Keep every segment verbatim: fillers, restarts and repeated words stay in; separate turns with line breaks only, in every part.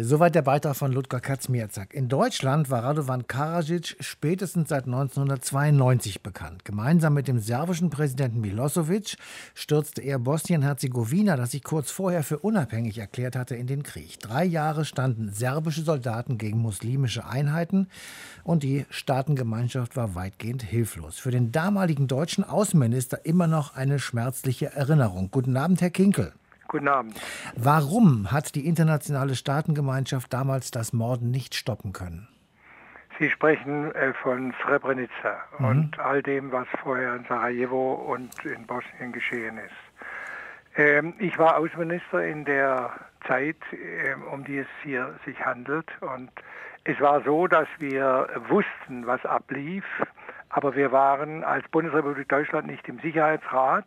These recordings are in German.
Soweit der Beitrag von Ludger Kazmierczak. In Deutschland war Radovan Karadzic spätestens seit neunzehnhundertzweiundneunzig bekannt. Gemeinsam mit dem serbischen Präsidenten Milosevic stürzte er Bosnien-Herzegowina, das sich kurz vorher für unabhängig erklärt hatte, in den Krieg. Drei Jahre standen serbische Soldaten gegen muslimische Einheiten und die Staatengemeinschaft war weitgehend hilflos. Für den damaligen deutschen Außenminister immer noch eine schmerzliche Erinnerung. Guten Abend, Herr Kinkel.
Guten Abend.
Warum hat die internationale Staatengemeinschaft damals das Morden nicht stoppen können?
Sie sprechen äh, von Srebrenica
Mhm.
und all dem, was vorher in Sarajevo und in Bosnien geschehen ist. Ähm, ich war Außenminister in der Zeit, äh, um die es hier sich handelt. Und es war so, dass wir wussten, was ablief, aber wir waren als Bundesrepublik Deutschland nicht im Sicherheitsrat.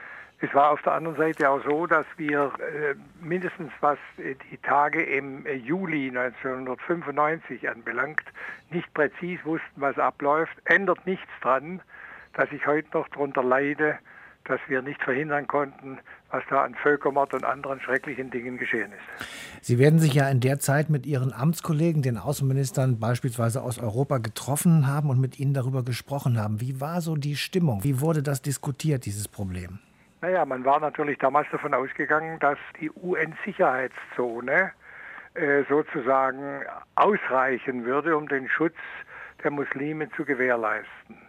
Es war auf der anderen Seite auch so, dass wir äh, mindestens was äh, die Tage im äh, Juli neunzehnhundertfünfundneunzig anbelangt, nicht präzis wussten, was abläuft. Ändert nichts dran, dass ich heute noch darunter leide, dass wir nicht verhindern konnten, was da an Völkermord und anderen schrecklichen Dingen geschehen ist.
Sie werden sich ja in der Zeit mit Ihren Amtskollegen, den Außenministern beispielsweise aus Europa, getroffen haben und mit ihnen darüber gesprochen haben. Wie war so die Stimmung? Wie wurde das diskutiert, dieses Problem?
Naja, man war natürlich damals davon ausgegangen, dass die U N-Sicherheitszone äh, sozusagen ausreichen würde, um den Schutz der Muslime zu gewährleisten.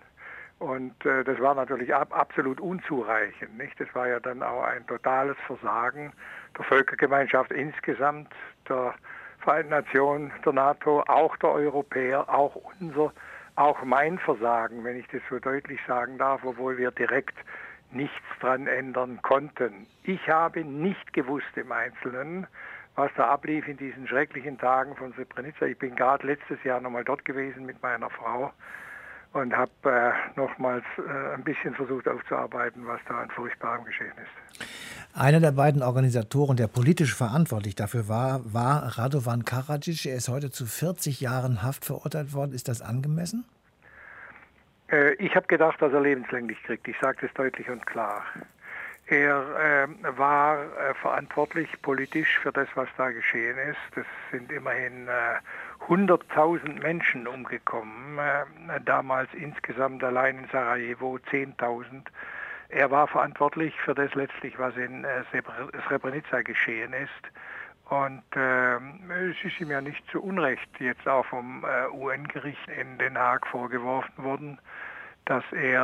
Und äh, das war natürlich ab, absolut unzureichend, nicht? Das war ja dann auch ein totales Versagen der Völkergemeinschaft insgesamt, der Vereinten Nationen, der NATO, auch der Europäer, auch unser, auch mein Versagen, wenn ich das so deutlich sagen darf, obwohl wir direkt nichts dran ändern konnten. Ich habe nicht gewusst im Einzelnen, was da ablief in diesen schrecklichen Tagen von Srebrenica. Ich bin gerade letztes Jahr nochmal dort gewesen mit meiner Frau und habe äh, nochmals äh, ein bisschen versucht aufzuarbeiten, was da an Furchtbarem geschehen ist.
Einer der beiden Organisatoren, der politisch verantwortlich dafür war, war Radovan Karadzic. Er ist heute zu vierzig Jahren Haft verurteilt worden. Ist das angemessen?
Ich habe gedacht, dass er lebenslänglich kriegt. Ich sage das deutlich und klar. Er äh, war äh, verantwortlich politisch für das, was da geschehen ist. Es sind immerhin äh, hunderttausend Menschen umgekommen, äh, damals insgesamt allein in Sarajevo zehntausend. Er war verantwortlich für das letztlich, was in äh, Srebrenica geschehen ist. Und äh, es ist ihm ja nicht zu Unrecht jetzt auch vom äh, U N-Gericht in Den Haag vorgeworfen worden, dass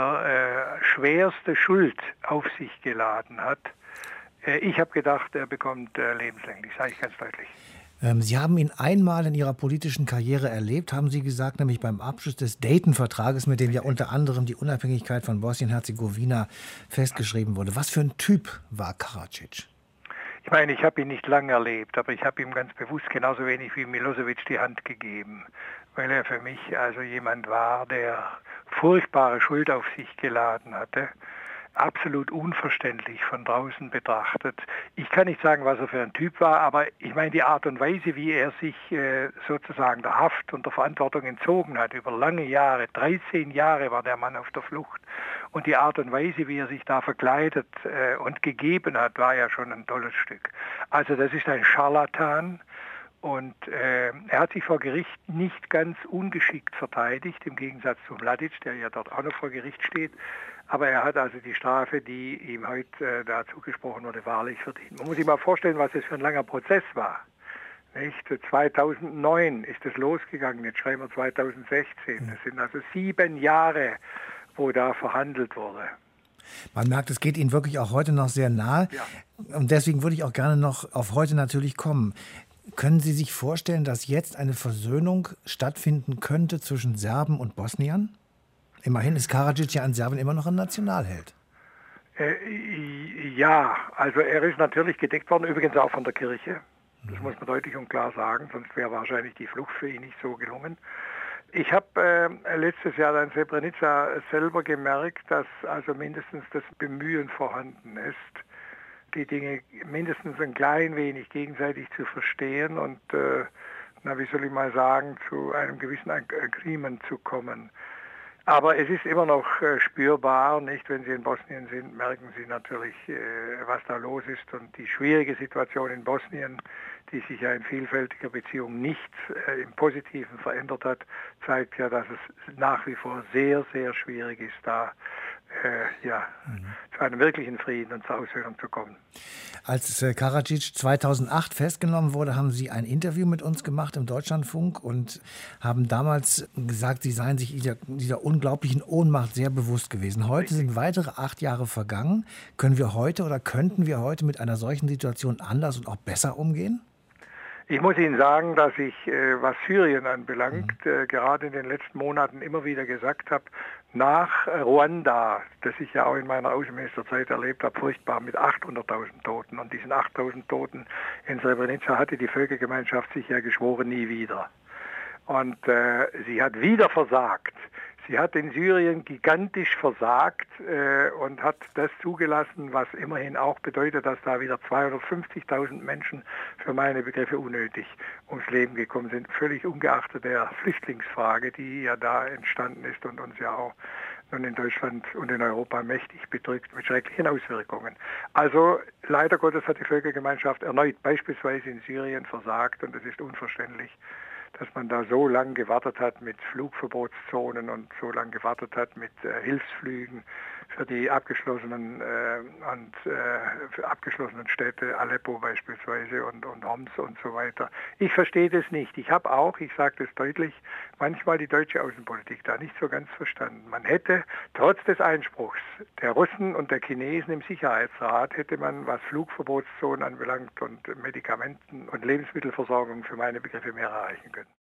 er äh, schwerste Schuld auf sich geladen hat. Äh, ich habe gedacht, er bekommt äh, lebenslänglich, sage ich ganz deutlich.
Ähm, Sie haben ihn einmal in Ihrer politischen Karriere erlebt, haben Sie gesagt, nämlich beim Abschluss des Dayton-Vertrages, mit dem ja unter anderem die Unabhängigkeit von Bosnien-Herzegowina festgeschrieben wurde. Was für ein Typ war Karadzic?
Ich meine, ich habe ihn nicht lange erlebt, aber ich habe ihm ganz bewusst genauso wenig wie Milosevic die Hand gegeben, weil er für mich also jemand war, der furchtbare Schuld auf sich geladen hatte, absolut unverständlich von draußen betrachtet. Ich kann nicht sagen, was er für ein Typ war, aber ich meine die Art und Weise, wie er sich äh, sozusagen der Haft und der Verantwortung entzogen hat, über lange Jahre, dreizehn Jahre war der Mann auf der Flucht, und die Art und Weise, wie er sich da verkleidet äh, und gegeben hat, war ja schon ein tolles Stück. Also das ist ein Scharlatan. Und äh, er hat sich vor Gericht nicht ganz ungeschickt verteidigt, im Gegensatz zu Mladic, der ja dort auch noch vor Gericht steht. Aber er hat also die Strafe, die ihm heute äh, da zugesprochen wurde, wahrlich verdient. Man muss sich mal vorstellen, was das für ein langer Prozess war. Nicht? zweitausendneun ist es losgegangen, jetzt schreiben wir zweitausendsechzehn. Das sind also sieben Jahre, wo da verhandelt wurde.
Man merkt, es geht Ihnen wirklich auch heute noch sehr nahe. Ja. Und deswegen würde ich auch gerne noch auf heute natürlich kommen. Können Sie sich vorstellen, dass jetzt eine Versöhnung stattfinden könnte zwischen Serben und Bosniern? Immerhin ist Karadzic ja in Serbien immer noch ein Nationalheld.
Äh, ja, also er ist natürlich gedeckt worden, übrigens auch von der Kirche. Das muss man deutlich und klar sagen, sonst wäre wahrscheinlich die Flucht für ihn nicht so gelungen. Ich habe äh, letztes Jahr in Srebrenica selber gemerkt, dass also mindestens das Bemühen vorhanden ist, die Dinge mindestens ein klein wenig gegenseitig zu verstehen und, äh, na, wie soll ich mal sagen, zu einem gewissen Agreement zu kommen. Aber es ist immer noch äh, spürbar, nicht? Wenn Sie in Bosnien sind, merken Sie natürlich, äh, was da los ist. Und die schwierige Situation in Bosnien, die sich ja in vielfältiger Beziehung nicht äh, im Positiven verändert hat, zeigt ja, dass es nach wie vor sehr, sehr schwierig ist, da äh, ja, mhm. zu einem wirklichen Frieden und zur Aussöhnung zu kommen.
Als äh, Karadzic zweitausendacht festgenommen wurde, haben Sie ein Interview mit uns gemacht im Deutschlandfunk und haben damals gesagt, Sie seien sich dieser, dieser unglaublichen Ohnmacht sehr bewusst gewesen. Heute Richtig. Sind weitere acht Jahre vergangen. Können wir heute oder könnten wir heute mit einer solchen Situation anders und auch besser umgehen?
Ich muss Ihnen sagen, dass ich, äh, was Syrien anbelangt, mhm. äh, gerade in den letzten Monaten immer wieder gesagt habe, nach äh, Ruanda, das ich ja auch in meiner Außenministerzeit erlebt habe, furchtbar mit achthunderttausend Toten. Und diesen achttausend Toten in Srebrenica hatte die Völkergemeinschaft sich ja geschworen, nie wieder. Und äh, sie hat wieder versagt. Sie hat in Syrien gigantisch versagt äh, und hat das zugelassen, was immerhin auch bedeutet, dass da wieder zweihundertfünfzigtausend Menschen für meine Begriffe unnötig ums Leben gekommen sind. Völlig ungeachtet der Flüchtlingsfrage, die ja da entstanden ist und uns ja auch nun in Deutschland und in Europa mächtig bedrückt mit schrecklichen Auswirkungen. Also leider Gottes hat die Völkergemeinschaft erneut beispielsweise in Syrien versagt und es ist unverständlich, dass man da so lange gewartet hat mit Flugverbotszonen und so lange gewartet hat mit äh, Hilfsflügen für die abgeschlossenen äh, und äh, für abgeschlossenen Städte, Aleppo beispielsweise und, und Homs und so weiter. Ich verstehe das nicht. Ich habe auch, ich sage das deutlich, manchmal die deutsche Außenpolitik da nicht so ganz verstanden. Man hätte trotz des Einspruchs der Russen und der Chinesen im Sicherheitsrat, hätte man, was Flugverbotszonen anbelangt und Medikamenten und Lebensmittelversorgung für meine Begriffe mehr erreichen können.